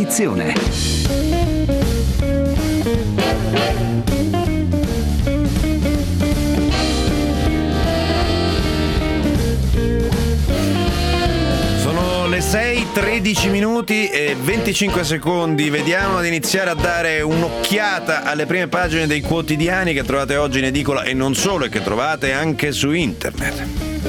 edizione. Le 6:13 minuti e 25 secondi. Vediamo ad iniziare a dare un'occhiata alle prime pagine dei quotidiani che trovate oggi in edicola e non solo, e che trovate anche su internet.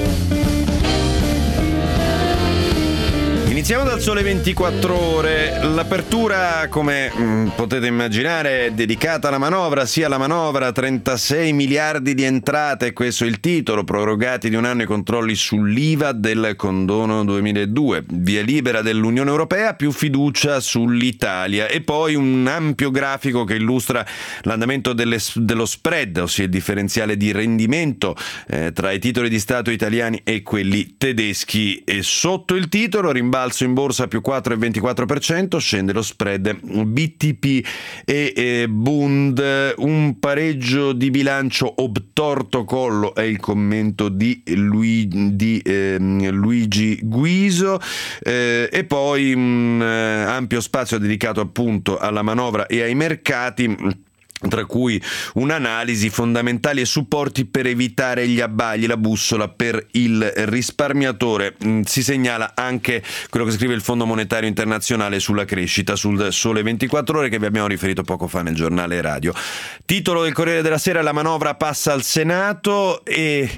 Iniziamo dal Sole 24 Ore. L'apertura, come potete immaginare, è dedicata alla manovra, sia alla manovra 36 miliardi di entrate, questo è il titolo, prorogati di un anno i controlli sull'IVA del condono 2002, via libera dell'Unione Europea, più fiducia sull'Italia, e poi un ampio grafico che illustra l'andamento dello spread, ossia il differenziale di rendimento tra i titoli di Stato italiani e quelli tedeschi, e sotto il titolo rimbalzo in borsa più 4,24%, scende lo spread BTP e Bund, un pareggio di bilancio obtorto collo è il commento di Luigi Guiso, e poi un ampio spazio dedicato appunto alla manovra e ai mercati, tra cui un'analisi, fondamentali e supporti per evitare gli abbagli, la bussola per il risparmiatore. Si segnala anche quello che scrive il Fondo Monetario Internazionale sulla crescita sul Sole 24 Ore, che vi abbiamo riferito poco fa nel giornale radio. Titolo del Corriere della Sera: la manovra passa al Senato, e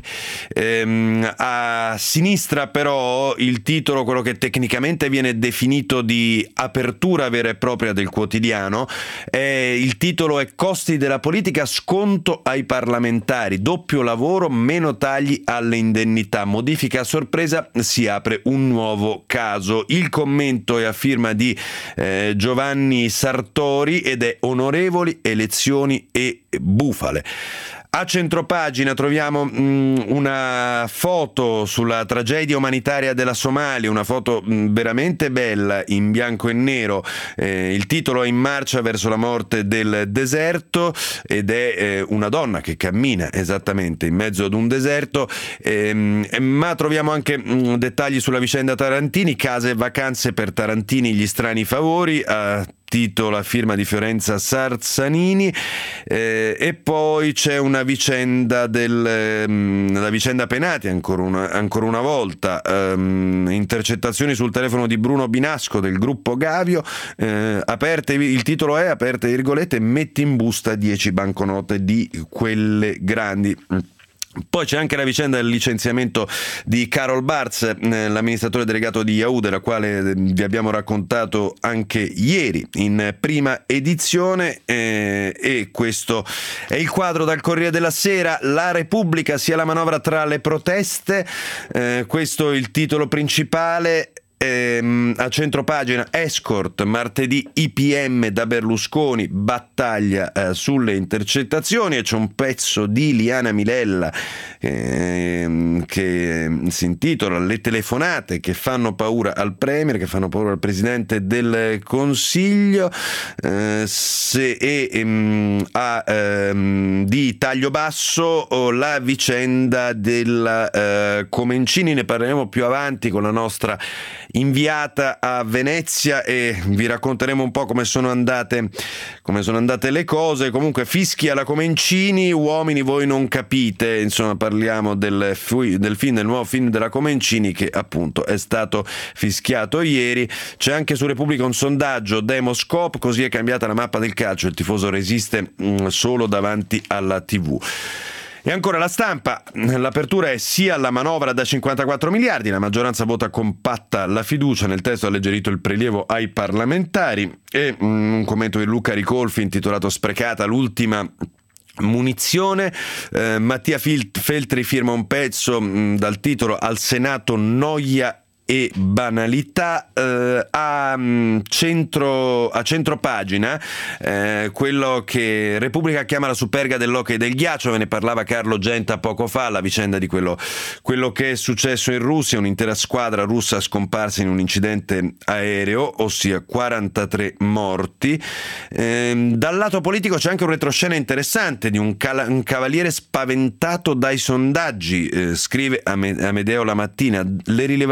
a sinistra però il titolo, quello che tecnicamente viene definito di apertura vera e propria del quotidiano, il titolo è costi della politica, sconto ai parlamentari, doppio lavoro, meno tagli alle indennità, modifica a sorpresa, si apre un nuovo caso. Il commento è a firma di Giovanni Sartori ed è onorevoli elezioni e bufale. A centropagina troviamo una foto sulla tragedia umanitaria della Somalia, una foto veramente bella in bianco e nero. Il titolo è In marcia verso la morte del deserto, ed è una donna che cammina esattamente in mezzo ad un deserto, ma troviamo anche dettagli sulla vicenda Tarantini, case e vacanze per Tarantini, gli strani favori, titolo a firma di Fiorenza Sarzanini, e poi c'è una vicenda la vicenda Penati ancora una volta, intercettazioni sul telefono di Bruno Binasco del gruppo Gavio, il titolo è, aperte virgolette, metti in busta 10 banconote di quelle grandi. Poi c'è anche la vicenda del licenziamento di Carol Bartz, l'amministratore delegato di Yahoo, della quale vi abbiamo raccontato anche ieri in prima edizione, e questo è il quadro dal Corriere della Sera. La Repubblica, sia la manovra tra le proteste, questo è il titolo principale. A centropagina escort, martedì IPM da Berlusconi, battaglia sulle intercettazioni, e c'è un pezzo di Liana Milella che si intitola Le telefonate che fanno paura al Premier, che fanno paura al Presidente del Consiglio, di taglio basso la vicenda della Comencini. Ne parleremo più avanti con la nostra inviata a Venezia e vi racconteremo un po' come sono andate le cose. Comunque, fischia la Comencini, uomini voi non capite, insomma parliamo del nuovo film della Comencini, che appunto è stato fischiato ieri. C'è anche su Repubblica un sondaggio Demoscope, così è cambiata la mappa del calcio, il tifoso resiste solo davanti alla TV. E ancora La Stampa, l'apertura è sia alla manovra da 54 miliardi, la maggioranza vota compatta la fiducia, nel testo ha alleggerito il prelievo ai parlamentari, e un commento di Luca Ricolfi intitolato Sprecata l'ultima munizione. Mattia Feltri firma un pezzo dal titolo Al Senato noia e banalità. A centropagina quello che Repubblica chiama la superga dell'hockey del ghiaccio, ve ne parlava Carlo Genta poco fa, la vicenda di quello che è successo in Russia, un'intera squadra russa scomparsa in un incidente aereo, ossia 43 morti. Dal lato politico c'è anche un retroscena interessante di un cavaliere spaventato dai sondaggi, scrive Amedeo La Mattina. Le rilevazioni lo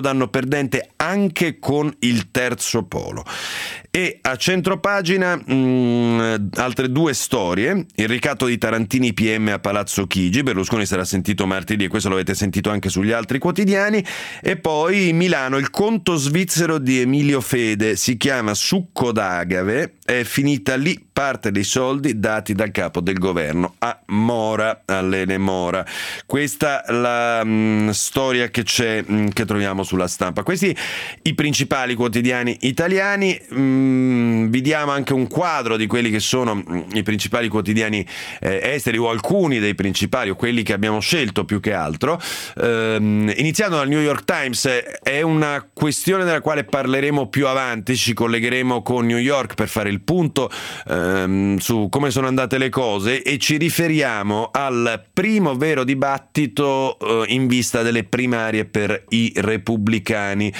danno perdente anche con il terzo polo. E a centropagina altre due storie: il ricatto di Tarantini PM a Palazzo Chigi, Berlusconi sarà sentito martedì e questo lo avete sentito anche sugli altri quotidiani, e poi Milano, il conto svizzero di Emilio Fede, si chiama Succo d'Agave, è finita lì parte dei soldi dati dal capo del governo a Mora, a Lele Mora. Questa la storia che c'è, che troviamo sulla Stampa. Questi i principali quotidiani italiani. Vi diamo anche un quadro di quelli che sono i principali quotidiani esteri, o alcuni dei principali, o quelli che abbiamo scelto più che altro. Iniziando dal New York Times, è una questione della quale parleremo più avanti, ci collegheremo con New York per fare il punto su come sono andate le cose, e ci riferiamo al primo vero dibattito in vista delle primarie per i repubblicani.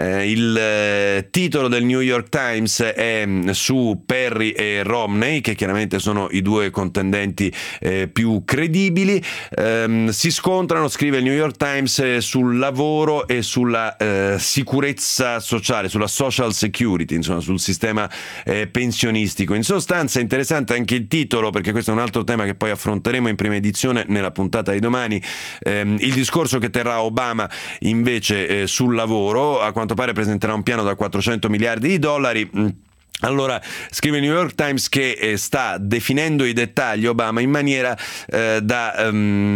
Il titolo del New York Times è su Perry e Romney, che chiaramente sono i due contendenti più credibili. Si scontrano, scrive il New York Times, sul lavoro e sulla sicurezza sociale, sulla social security, insomma sul sistema pensionistico. In sostanza è interessante anche il titolo, perché questo è un altro tema che poi affronteremo in prima edizione nella puntata di domani. Il discorso che terrà Obama invece sul lavoro, a quanto pare presenterà un piano da 400 miliardi di dollari. Allora, scrive il New York Times che sta definendo i dettagli Obama in maniera da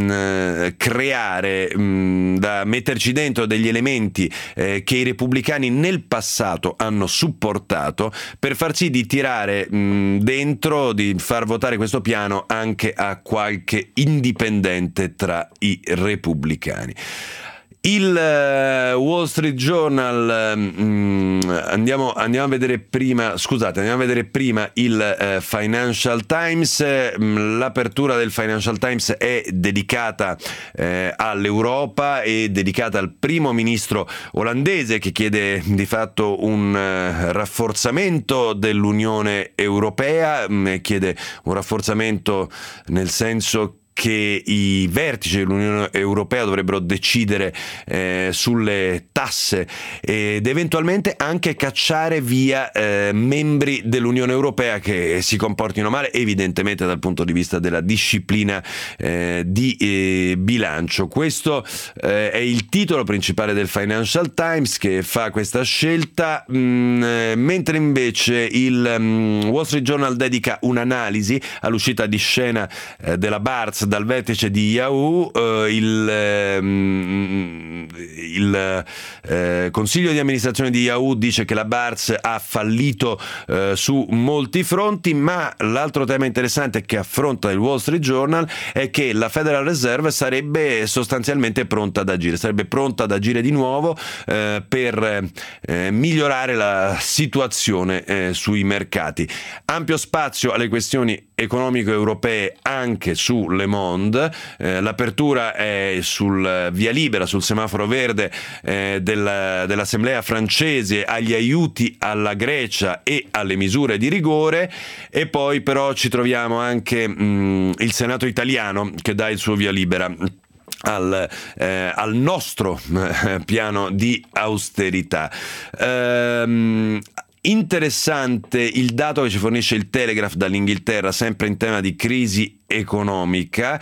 creare, da metterci dentro degli elementi che i repubblicani nel passato hanno supportato, per far sì di tirare dentro, di far votare questo piano anche a qualche indipendente tra i repubblicani. Il Wall Street Journal, andiamo a vedere prima il Financial Times. L'apertura del Financial Times è dedicata all'Europa e dedicata al primo ministro olandese, che chiede di fatto un rafforzamento dell'Unione Europea, chiede un rafforzamento nel senso che i vertici dell'Unione Europea dovrebbero decidere sulle tasse ed eventualmente anche cacciare via membri dell'Unione Europea che si comportino male, evidentemente dal punto di vista della disciplina di bilancio. Questo è il titolo principale del Financial Times, che fa questa scelta, mentre invece il Wall Street Journal dedica un'analisi all'uscita di scena della Barz dal vertice di Yahoo. Il consiglio di amministrazione di Yahoo dice che la Barz ha fallito su molti fronti, ma l'altro tema interessante che affronta il Wall Street Journal è che la Federal Reserve sarebbe sostanzialmente pronta ad agire di nuovo per migliorare la situazione sui mercati. Ampio spazio alle questioni economiche europee anche su Le Monde. L'apertura è sul via libera, sul semaforo verde dell'Assemblea francese agli aiuti alla Grecia e alle misure di rigore, e poi però ci troviamo anche il Senato italiano che dà il suo via libera al nostro piano di austerità. Interessante il dato che ci fornisce il Telegraph dall'Inghilterra, sempre in tema di crisi economica.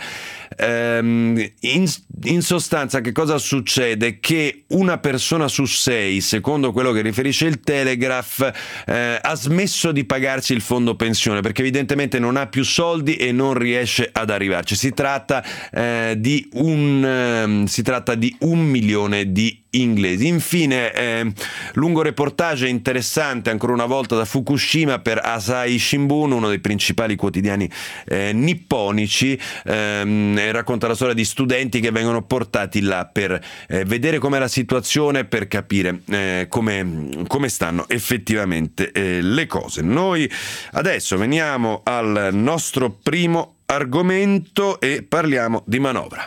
In sostanza, che cosa succede? Che una persona su 6, secondo quello che riferisce il Telegraph, ha smesso di pagarsi il fondo pensione perché evidentemente non ha più soldi e non riesce ad arrivarci. Si tratta di 1 milione di inglesi. Infine, lungo reportage interessante ancora una volta da Fukushima per Asahi Shimbun, uno dei principali quotidiani nipponici. Racconta la storia di studenti che vengono portati là per vedere com'è la situazione, per capire come stanno effettivamente le cose. Noi adesso veniamo al nostro primo argomento e parliamo di manovra.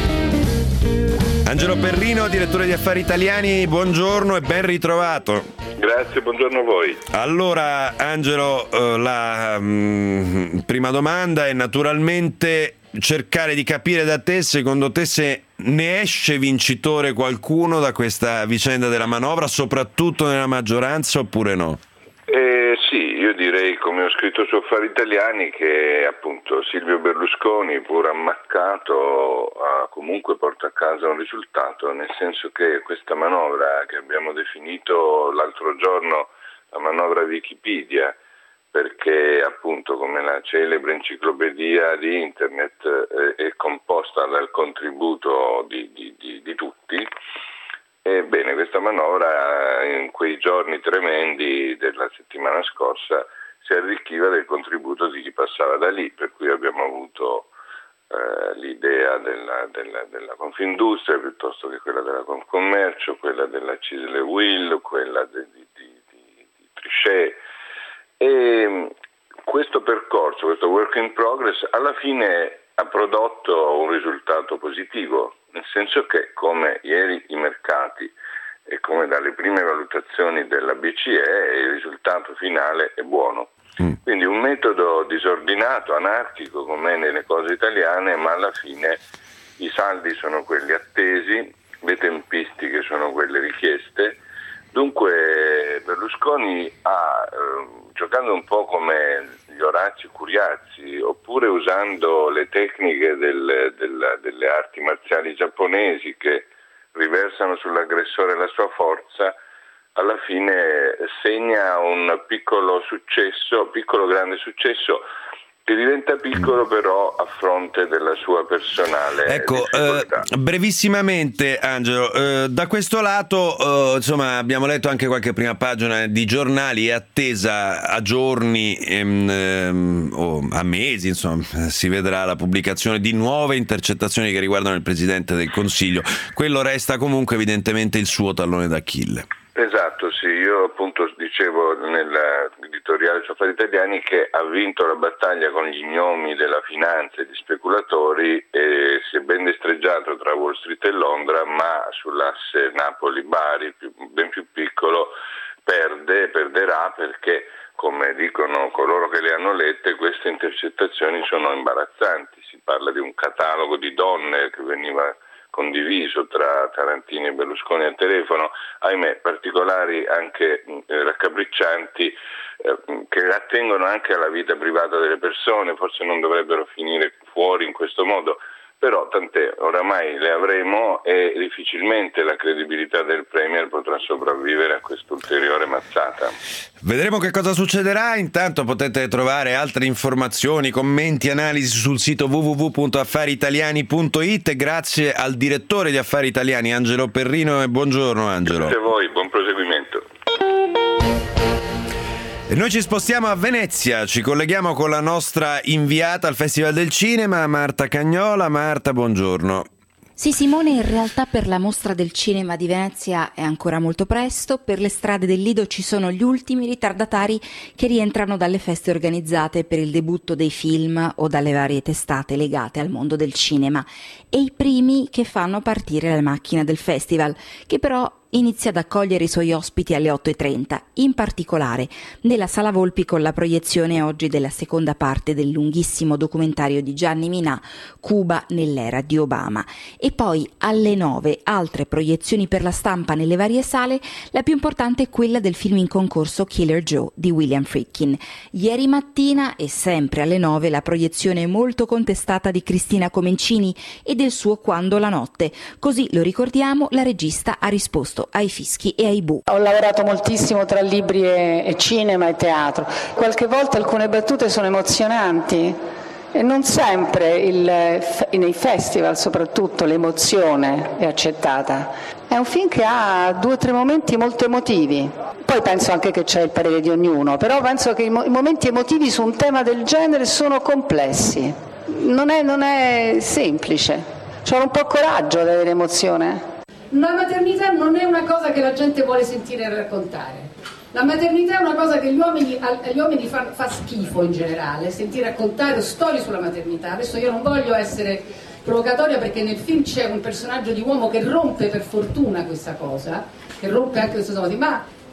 Angelo Perrino, direttore di Affari Italiani, buongiorno e ben ritrovato. Grazie, buongiorno a voi. Allora, Angelo, la prima domanda è naturalmente cercare di capire da te, secondo te, se ne esce vincitore qualcuno da questa vicenda della manovra, soprattutto nella maggioranza, oppure no? Sì, io direi, come ho scritto su Affari Italiani, che appunto Silvio Berlusconi, pur ammaccato, comunque porta a casa un risultato, nel senso che questa manovra, che abbiamo definito l'altro giorno la manovra Wikipedia, perché appunto, come la celebre enciclopedia di internet, è composta dal contributo di tutti. Ebbene, questa manovra in quei giorni tremendi della settimana scorsa si arricchiva del contributo di chi passava da lì, per cui abbiamo avuto l'idea della Confindustria piuttosto che quella della Confcommercio, quella della Cisle Will, quella di Trichet. E questo percorso, questo work in progress, alla fine ha prodotto un risultato positivo, nel senso che, come ieri i mercati e come dalle prime valutazioni della BCE, il risultato finale è buono. Quindi un metodo disordinato, anarchico, come nelle cose italiane, ma alla fine i saldi sono quelli attesi, le tempistiche sono quelle richieste. Dunque Berlusconi ha, giocando un po' come gli Orazio Curiazzi, oppure usando le tecniche delle arti marziali giapponesi che riversano sull'aggressore la sua forza, alla fine segna un piccolo grande successo, che diventa piccolo però a fronte della sua personale difficoltà. Brevissimamente, Angelo, da questo lato insomma, abbiamo letto anche qualche prima pagina di giornali, è attesa a giorni o a mesi, insomma, si vedrà la pubblicazione di nuove intercettazioni che riguardano il Presidente del Consiglio. Quello resta comunque evidentemente il suo tallone d'Achille. Esatto, sì, io appunto dicevo nell'editoriale su Affari Italiani che ha vinto la battaglia con gli gnomi della finanza e gli speculatori e si è ben destreggiato tra Wall Street e Londra, ma sull'asse Napoli-Bari, ben più piccolo, perderà perché, come dicono coloro che le hanno lette, queste intercettazioni sono imbarazzanti. Si parla di un catalogo di donne che veniva condiviso tra Tarantini e Berlusconi al telefono, ahimè particolari anche raccapriccianti, che attengono anche alla vita privata delle persone, forse non dovrebbero finire fuori in questo modo, però tant'è, oramai le avremo e difficilmente la credibilità del Premier potrà sopravvivere a quest'ulteriore mazzata. Vedremo che cosa succederà. Intanto potete trovare altre informazioni, commenti, analisi sul sito www.affariitaliani.it. Grazie al direttore di Affari Italiani, Angelo Perrino, e buongiorno Angelo. Grazie a voi, buon proseguimento. E noi ci spostiamo a Venezia, ci colleghiamo con la nostra inviata al Festival del Cinema, Marta Cagnola. Marta, buongiorno. Sì, Simone, in realtà per la mostra del cinema di Venezia è ancora molto presto. Per le strade del Lido ci sono gli ultimi ritardatari che rientrano dalle feste organizzate per il debutto dei film o dalle varie testate legate al mondo del cinema, e i primi che fanno partire la macchina del festival, che però inizia ad accogliere i suoi ospiti alle 8:30, in particolare nella Sala Volpi con la proiezione oggi della seconda parte del lunghissimo documentario di Gianni Minà, Cuba nell'era di Obama, e poi alle 9 altre proiezioni per la stampa nelle varie sale. La più importante è quella del film in concorso Killer Joe di William Friedkin. Ieri mattina, e sempre alle 9, la proiezione molto contestata di Cristina Comencini e del suo Quando la notte. Così, lo ricordiamo, la regista ha risposto ai fischi e ai bu. Ho lavorato moltissimo tra libri e cinema e teatro. Qualche volta alcune battute sono emozionanti e non sempre nei festival soprattutto l'emozione è accettata. È un film che ha 2 o 3 momenti molto emotivi. Poi penso anche che c'è il parere di ognuno, però penso che i momenti emotivi su un tema del genere sono complessi. Non è semplice. Ci vuole un po' coraggio ad avere emozione. La maternità non è una cosa che la gente vuole sentire e raccontare. La maternità è una cosa che agli uomini fa schifo in generale, sentire raccontare storie sulla maternità. Adesso io non voglio essere provocatoria, perché nel film c'è un personaggio di uomo che rompe per fortuna questa cosa, che rompe anche questa cosa, ma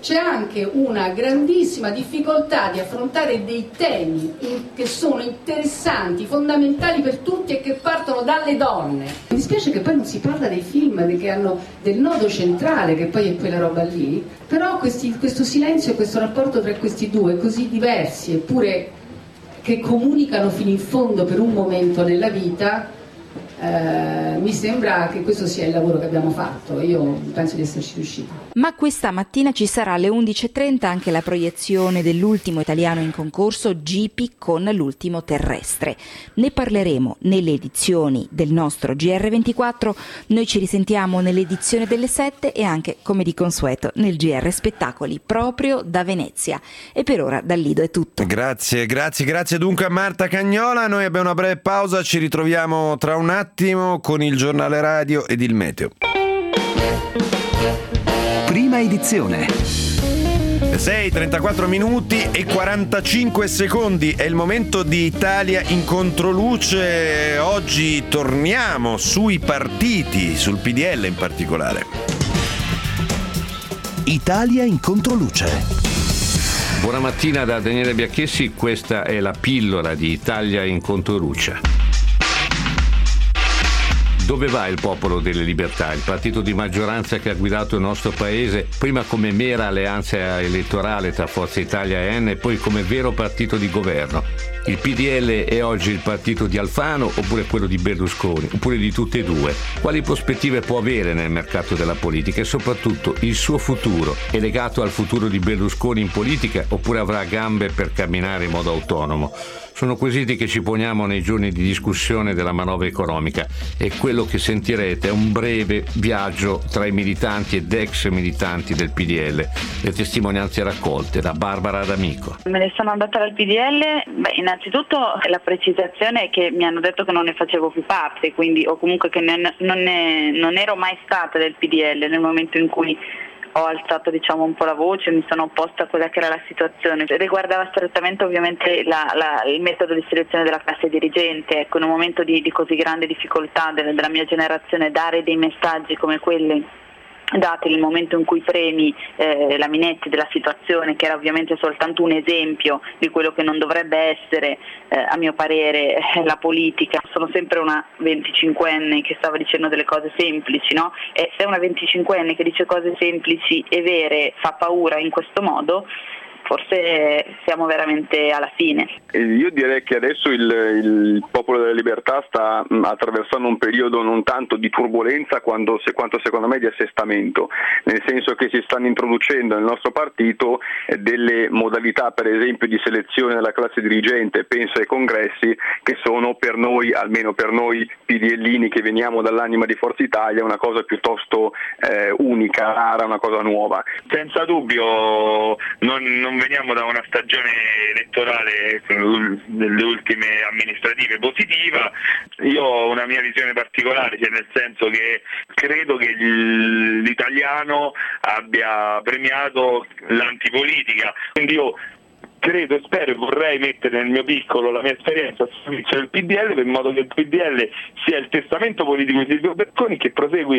c'è anche una grandissima difficoltà di affrontare dei temi che sono interessanti, fondamentali per tutti e che partono dalle donne. Mi dispiace che poi non si parla dei film che hanno del nodo centrale, che poi è quella roba lì, però questo silenzio e questo rapporto tra questi due così diversi eppure che comunicano fino in fondo per un momento nella vita, mi sembra che questo sia il lavoro che abbiamo fatto. Io penso di esserci riusciti. Ma questa mattina ci sarà alle 11.30 anche la proiezione dell'ultimo italiano in concorso, Gipi con l'ultimo terrestre. Ne parleremo nelle edizioni del nostro GR24, noi ci risentiamo nell'edizione delle 7 e anche, come di consueto, nel GR Spettacoli proprio da Venezia. E per ora dal Lido è tutto. Grazie dunque a Marta Cagnola. Noi abbiamo una breve pausa, ci ritroviamo tra un attimo con il giornale radio ed il meteo. Prima edizione. 6:34 minuti e 45 secondi è il momento di Italia in controluce. Oggi torniamo sui partiti, sul PDL in particolare. Italia in controluce. Buona mattina da Daniele Biacchessi, questa è la pillola di Italia in controluce. Dove va il Popolo delle Libertà, il partito di maggioranza che ha guidato il nostro paese, prima come mera alleanza elettorale tra Forza Italia e AN e poi come vero partito di governo? Il PDL è oggi il partito di Alfano oppure quello di Berlusconi, oppure di tutte e due? Quali prospettive può avere nel mercato della politica e soprattutto il suo futuro è legato al futuro di Berlusconi in politica oppure avrà gambe per camminare in modo autonomo? Sono quesiti che ci poniamo nei giorni di discussione della manovra economica e quello che sentirete è un breve viaggio tra i militanti ed ex militanti del PDL. Le testimonianze raccolte da Barbara D'Amico. Me ne sono andata dal PDL, innanzitutto la precisazione è che mi hanno detto che non ne facevo più parte, quindi o comunque che non ero mai stata del PDL nel momento in cui ho alzato un po' la voce, mi sono opposta a quella che era la situazione. Riguardava strettamente ovviamente il metodo di selezione della classe dirigente. Ecco, in un momento di così grande difficoltà della mia generazione, dare dei messaggi come quelli dati nel momento in cui premi la Minetti della situazione, che era ovviamente soltanto un esempio di quello che non dovrebbe essere, a mio parere, la politica. Sono sempre una 25enne che stava dicendo delle cose semplici, no? E se una 25enne che dice cose semplici e vere fa paura in questo modo, forse siamo veramente alla fine. Io direi che adesso il Popolo della Libertà sta attraversando un periodo non tanto di turbolenza quanto secondo me di assestamento, nel senso che si stanno introducendo nel nostro partito delle modalità, per esempio, di selezione della classe dirigente, penso ai congressi, che sono per noi, almeno per noi PDLini che veniamo dall'anima di Forza Italia, una cosa piuttosto unica, rara, una cosa nuova. Senza dubbio non veniamo da una stagione elettorale delle ultime amministrative positiva. Io ho una mia visione particolare, cioè nel senso che credo che l'italiano abbia premiato l'antipolitica, quindi io credo e spero e vorrei mettere nel mio piccolo la mia esperienza a servizio del PDL, in modo che il PDL sia il testamento politico di Silvio Berlusconi che prosegui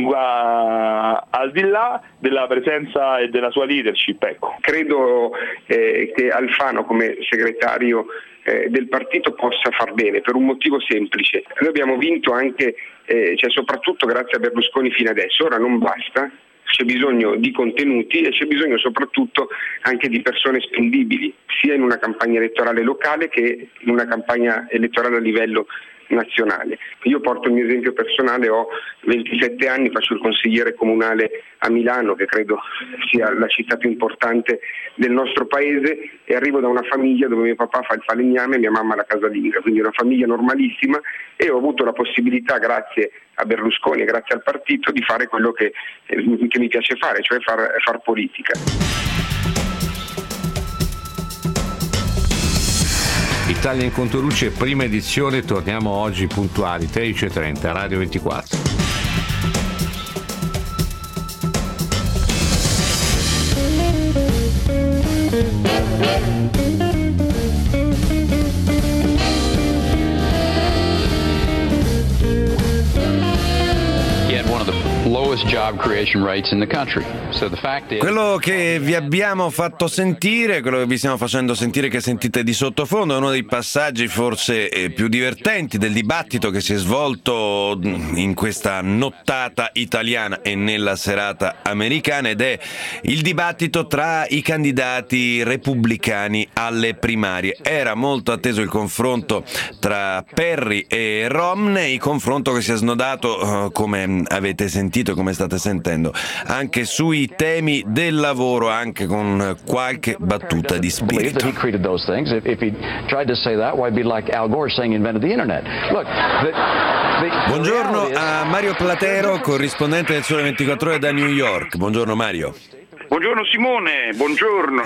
al di là della presenza e della sua leadership. Ecco. Credo che Alfano come segretario del partito possa far bene per un motivo semplice. Noi abbiamo vinto anche, soprattutto grazie a Berlusconi fino adesso, ora non basta. C'è bisogno di contenuti e c'è bisogno soprattutto anche di persone spendibili, sia in una campagna elettorale locale che in una campagna elettorale a livello nazionale. Io porto il mio esempio personale, ho 27 anni, faccio il consigliere comunale a Milano, che credo sia la città più importante del nostro paese, e arrivo da una famiglia dove mio papà fa il falegname e mia mamma la casalinga, quindi una famiglia normalissima, e ho avuto la possibilità, grazie a Berlusconi e grazie al partito, di fare quello che mi piace fare, cioè far politica. Italia in controluce, prima edizione, torniamo oggi puntuali 13:30, Radio 24. He had one of the lowest lowest job creation rates in the country. So the fact is, quello che vi abbiamo fatto sentire, quello che vi stiamo facendo sentire, che sentite di sottofondo, è uno dei passaggi forse più divertenti del dibattito che si è svolto in questa nottata italiana e nella serata americana, ed è il dibattito tra i candidati repubblicani alle primarie. Era molto atteso il confronto tra Perry e Romney, confronto che si è snodato, come avete sentito, come state sentendo, anche sui temi del lavoro, anche con qualche battuta di spirito. Buongiorno a Mario Platero, corrispondente del Sole 24 Ore da New York. Buongiorno Mario. Buongiorno Simone, buongiorno.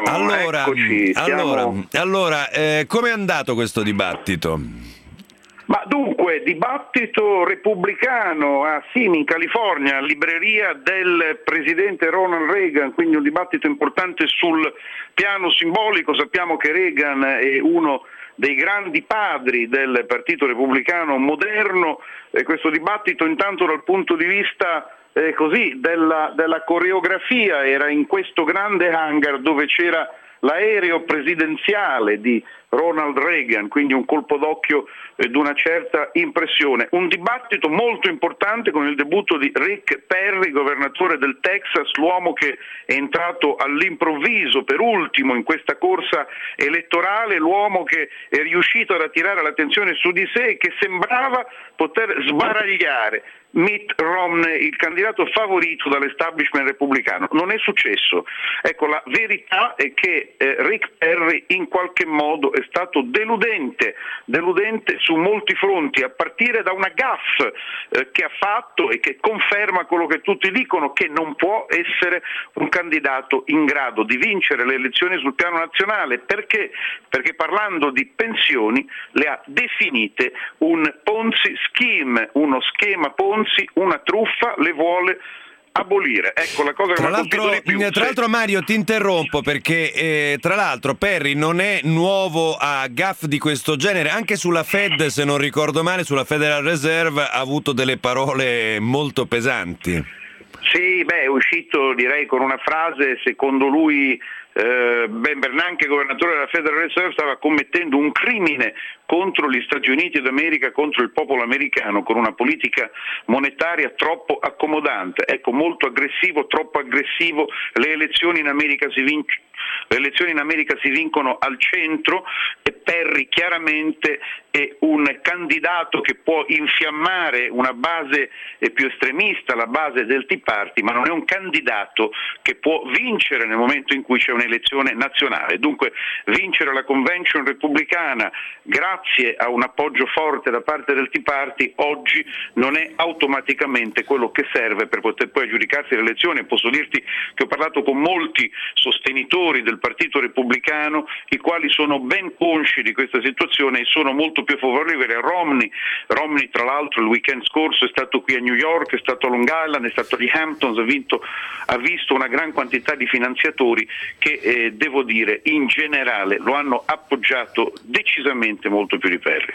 Allora, come è andato questo dibattito? Ma dunque, dibattito repubblicano a Simi, California, libreria del presidente Ronald Reagan, quindi un dibattito importante sul piano simbolico. Sappiamo che Reagan è uno dei grandi padri del Partito Repubblicano moderno, e questo dibattito intanto dal punto di vista della coreografia era in questo grande hangar dove c'era l'aereo presidenziale di Ronald Reagan, quindi un colpo d'occhio di una certa impressione. Un dibattito molto importante con il debutto di Rick Perry, governatore del Texas, l'uomo che è entrato all'improvviso per ultimo in questa corsa elettorale, l'uomo che è riuscito ad attirare l'attenzione su di sé e che sembrava poter sbaragliare Mitt Romney, il candidato favorito dall'establishment repubblicano. Non è successo. Ecco, la verità è che Rick Perry in qualche modo è stato deludente su molti fronti, a partire da una gaffe che ha fatto e che conferma quello che tutti dicono, che non può essere un candidato in grado di vincere le elezioni sul piano nazionale. Perché? Perché parlando di pensioni le ha definite un Ponzi scheme, uno schema Ponzi, una truffa, le vuole abolire. Ecco la cosa che mi ha colpito di più. Tra l'altro Mario, ti interrompo perché tra l'altro Perry non è nuovo a gaffe di questo genere, anche sulla Fed, se non ricordo male, sulla Federal Reserve ha avuto delle parole molto pesanti. Sì, è uscito direi con una frase, secondo lui Ben Bernanke, governatore della Federal Reserve, stava commettendo un crimine contro gli Stati Uniti d'America, contro il popolo americano, con una politica monetaria troppo accomodante. Ecco, molto aggressivo, troppo aggressivo. Le elezioni in America si vincono al centro, e Perry chiaramente è un candidato che può infiammare una base più estremista, la base del Tea Party, ma non è un candidato che può vincere nel momento in cui c'è un'elezione nazionale. Dunque vincere la convention repubblicana grazie a un appoggio forte da parte del Tea Party oggi non è automaticamente quello che serve per poter poi aggiudicarsi le elezioni. Posso dirti che ho parlato con molti sostenitori del Partito Repubblicano, i quali sono ben consci di questa situazione e sono molto più favorevoli a Romney. Romney tra l'altro il weekend scorso è stato qui a New York, è stato a Long Island, è stato agli Hamptons, ha visto una gran quantità di finanziatori che devo dire in generale lo hanno appoggiato decisamente molto più di Perry.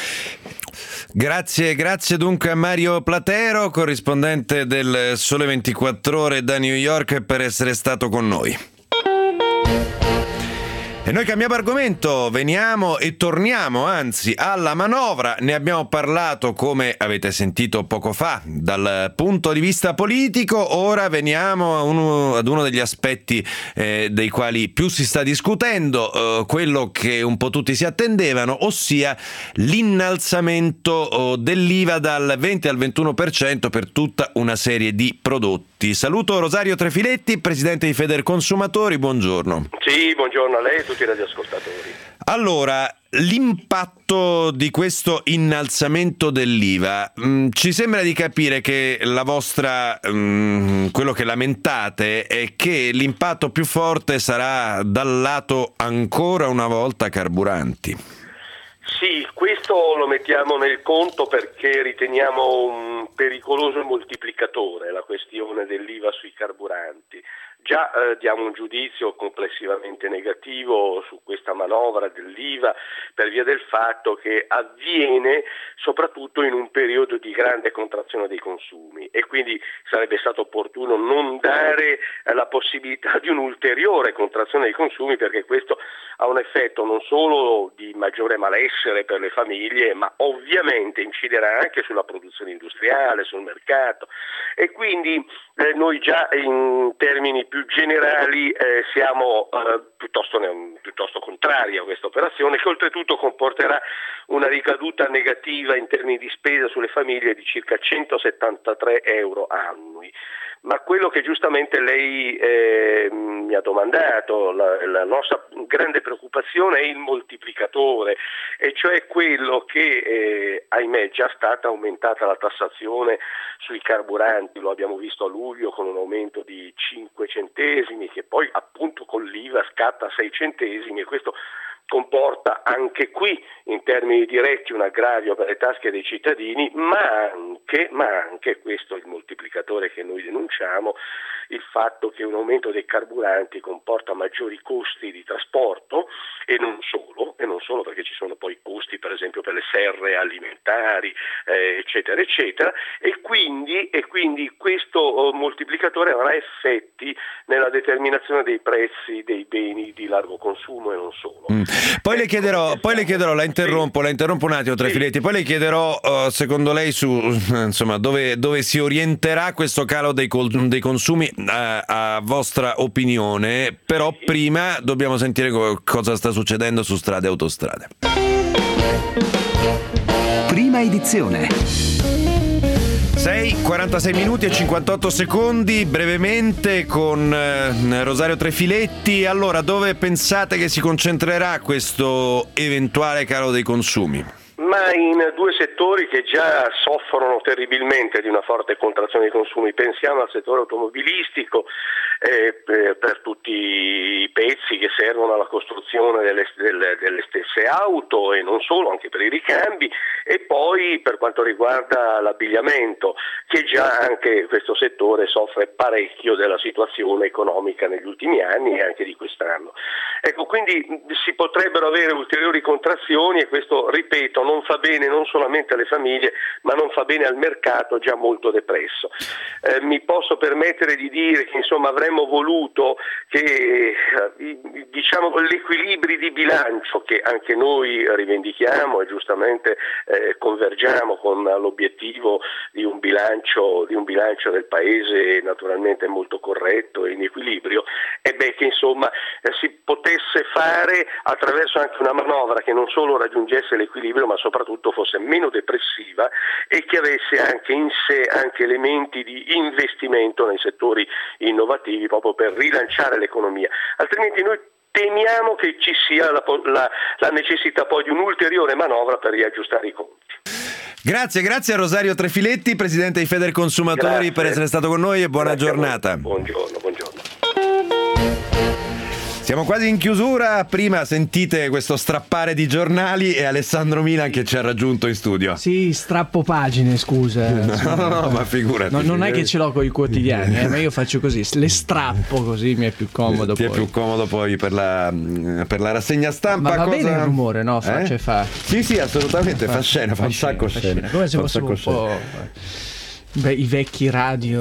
Grazie dunque a Mario Platero, corrispondente del Sole 24 Ore da New York, per essere stato con noi. E noi cambiamo argomento, veniamo e torniamo anzi alla manovra. Ne abbiamo parlato, come avete sentito poco fa, dal punto di vista politico. Ora veniamo ad uno degli aspetti dei quali più si sta discutendo, quello che un po' tutti si attendevano, ossia l'innalzamento dell'IVA dal 20 al 21% per tutta una serie di prodotti. Saluto Rosario Trefiletti, presidente di Federconsumatori, buongiorno. Sì, buongiorno a lei e a tutti i radioascoltatori. Allora, l'impatto di questo innalzamento dell'IVA, ci sembra di capire che la vostra, quello che lamentate è che l'impatto più forte sarà dal lato ancora una volta carburanti. Sì, questo lo mettiamo nel conto perché riteniamo un pericoloso moltiplicatore la questione dell'IVA sui carburanti. Già diamo un giudizio complessivamente negativo su questa manovra dell'IVA per via del fatto che avviene soprattutto in un periodo di grande contrazione dei consumi e quindi sarebbe stato opportuno non dare la possibilità di un'ulteriore contrazione dei consumi, perché questo ha un effetto non solo di maggiore malessere per le famiglie, ma ovviamente inciderà anche sulla produzione industriale, sul mercato, e quindi noi già in termini più generali siamo piuttosto contrari a questa operazione, che oltretutto comporterà una ricaduta negativa in termini di spesa sulle famiglie di circa 173 euro annui. Ma quello che giustamente lei mi ha domandato, la nostra grande preoccupazione è il moltiplicatore, e cioè quello che ahimè già stata aumentata la tassazione sui carburanti, lo abbiamo visto a luglio con un aumento di 5 centesimi che poi appunto con l'IVA scatta a 6 centesimi, e questo comporta anche qui in termini diretti un aggravio per le tasche dei cittadini, ma anche questo è il moltiplicatore che noi denunciamo, il fatto che un aumento dei carburanti comporta maggiori costi di trasporto e non solo perché ci sono poi costi per esempio per le serre alimentari eccetera eccetera, e quindi questo moltiplicatore avrà effetti nella determinazione dei prezzi dei beni di largo consumo e non solo. Poi le chiederò, la interrompo un attimo, Trefiletti, poi le chiederò secondo lei su insomma dove si orienterà questo calo dei consumi a vostra opinione, però prima dobbiamo sentire cosa sta succedendo su strade e autostrade. Prima edizione. 46 minuti e 58 secondi, brevemente con Rosario Trefiletti. Allora, dove pensate che si concentrerà questo eventuale calo dei consumi? Ma in due settori che già soffrono terribilmente di una forte contrazione dei consumi. Pensiamo al settore automobilistico per tutti i pezzi che servono alla costruzione delle stesse auto e non solo, anche per i ricambi, e poi per quanto riguarda l'abbigliamento, che già anche questo settore soffre parecchio della situazione economica negli ultimi anni e anche di quest'anno. Ecco, quindi si potrebbero avere ulteriori contrazioni, e questo, ripeto, non fa bene non solamente alle famiglie, ma non fa bene al mercato già molto depresso. Mi posso permettere di dire che insomma avremmo voluto che gli equilibri di bilancio che anche noi rivendichiamo e giustamente convergiamo con l'obiettivo di un bilancio del paese naturalmente molto corretto e in equilibrio, che insomma si potesse fare attraverso anche una manovra che non solo raggiungesse l'equilibrio, ma soprattutto fosse meno depressiva e che avesse anche in sé anche elementi di investimento nei settori innovativi proprio per rilanciare l'economia. Altrimenti noi temiamo che ci sia la necessità poi di un'ulteriore manovra per riaggiustare i conti. Grazie a Rosario Trefiletti, presidente di Federconsumatori, per essere stato con noi, e buona giornata. Buongiorno. Siamo quasi in chiusura, prima sentite questo strappare di giornali e Alessandro Milan che ci ha raggiunto in studio. Sì, strappo pagine, scusa. No, ma figurati. Non è che ce l'ho con i quotidiani, ma io faccio così, le strappo così mi è più comodo. Ti è più comodo poi per la rassegna stampa. Ma va bene il rumore, no? Fa. Sì, assolutamente, fa scena, fa un sacco scena. Come se fossimo un po'... i vecchi radio,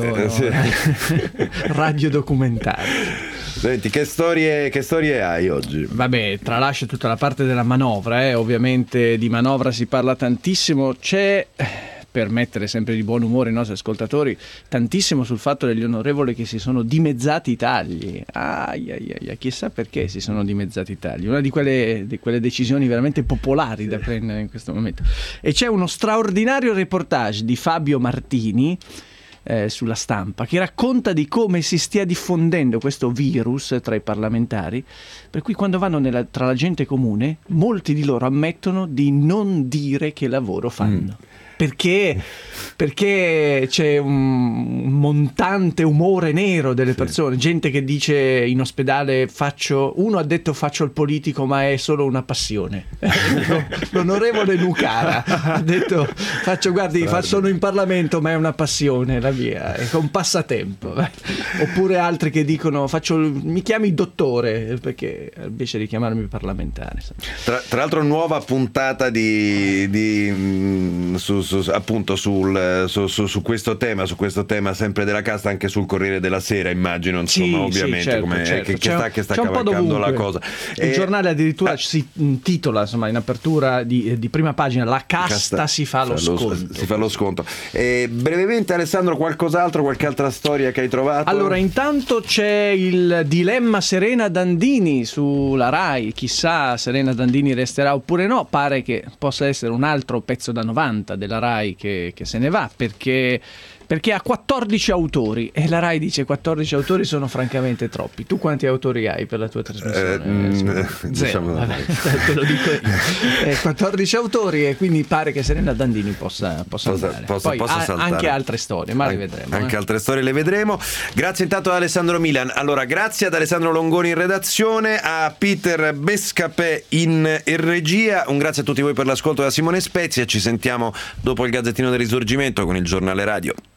radio documentari. Senti, che storie hai oggi? Vabbè, tralascio tutta la parte della manovra, ovviamente di manovra si parla tantissimo, c'è, per mettere sempre di buon umore i nostri ascoltatori, tantissimo sul fatto degli onorevoli che si sono dimezzati i tagli. Chissà perché si sono dimezzati i tagli, una di quelle decisioni veramente popolari da prendere in questo momento. E c'è uno straordinario reportage di Fabio Martini sulla Stampa, che racconta di come si stia diffondendo questo virus tra i parlamentari, per cui quando vanno tra la gente comune molti di loro ammettono di non dire che lavoro fanno. perché c'è un montante umore nero delle persone, gente che dice in ospedale uno ha detto faccio il politico ma è solo una passione. L'onorevole Nucara ha detto sono in Parlamento ma è una passione la mia, è un passatempo. Oppure altri che dicono mi chiami dottore, perché invece di chiamarmi parlamentare. Tra l'altro nuova puntata appunto su questo tema sempre della casta, anche sul Corriere della Sera, immagino, insomma, ovviamente, certo. Che sta cavalcando la cosa. Il giornale addirittura si intitola, insomma, in apertura di prima pagina, la casta si fa lo sconto. Si fa lo sconto. Brevemente, Alessandro, qualche altra storia che hai trovato? Allora, intanto c'è il dilemma Serena Dandini sulla Rai, chissà Serena Dandini resterà oppure no. Pare che possa essere un altro pezzo da 90 della Rai che se ne va, perché ha 14 autori e la Rai dice 14 autori sono francamente troppi. Tu quanti autori hai per la tua trasmissione? Zero, te lo dico io. 14 autori, e quindi pare che Serena Dandini possa andare. Poi anche altre storie, ma le vedremo. Anche altre storie le vedremo. Grazie intanto ad Alessandro Milan. Allora, grazie ad Alessandro Longoni in redazione, a Peter Bescapè in regia. Un grazie a tutti voi per l'ascolto da Simone Spezia. Ci sentiamo dopo il Gazzettino del Risorgimento con il Giornale Radio.